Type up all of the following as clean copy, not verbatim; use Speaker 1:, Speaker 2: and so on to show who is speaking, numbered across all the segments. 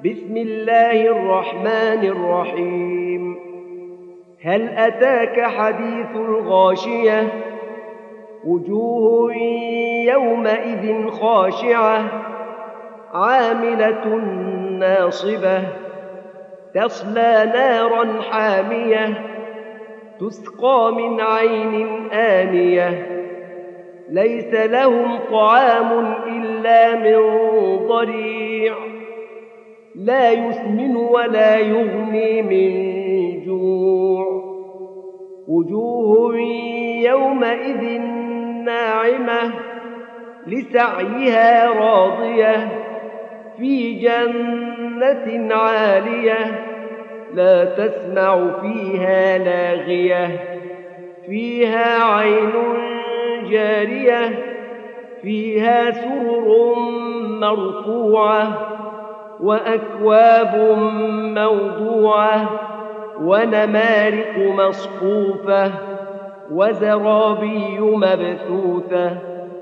Speaker 1: بسم الله الرحمن الرحيم. هل أتاك حديث الغاشية؟ وجوه يومئذ خاشعة عاملة ناصبة تصلى نارا حامية تسقى من عين آنية ليس لهم طعام إلا من ضريع لا يسمن ولا يغني من جوع وجوه يومئذ ناعمة لسعيها راضية في جنة عالية لا تسمع فيها لاغية فيها عين جارية فيها سرر مرفوعة وأكواب موضوعة ونمارق مصفوفة وزرابي مبثوثة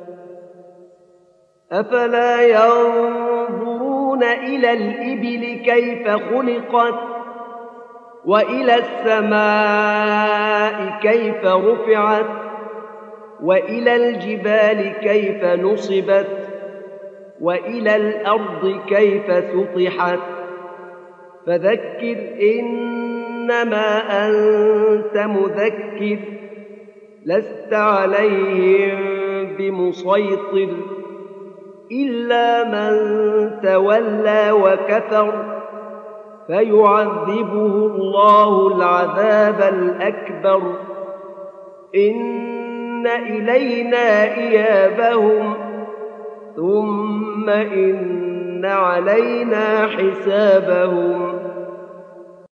Speaker 1: أفلا ينظرون إلى الإبل كيف خلقت وإلى السماء كيف رفعت وإلى الجبال كيف نصبت وإلى الأرض كيف سطحت فذكر إنما أنت مذكر لست عليهم بمسيطر إلا من تولى وكفر فيعذبه الله العذاب الأكبر إن إلينا إيابهم ثم إن علينا حسابهم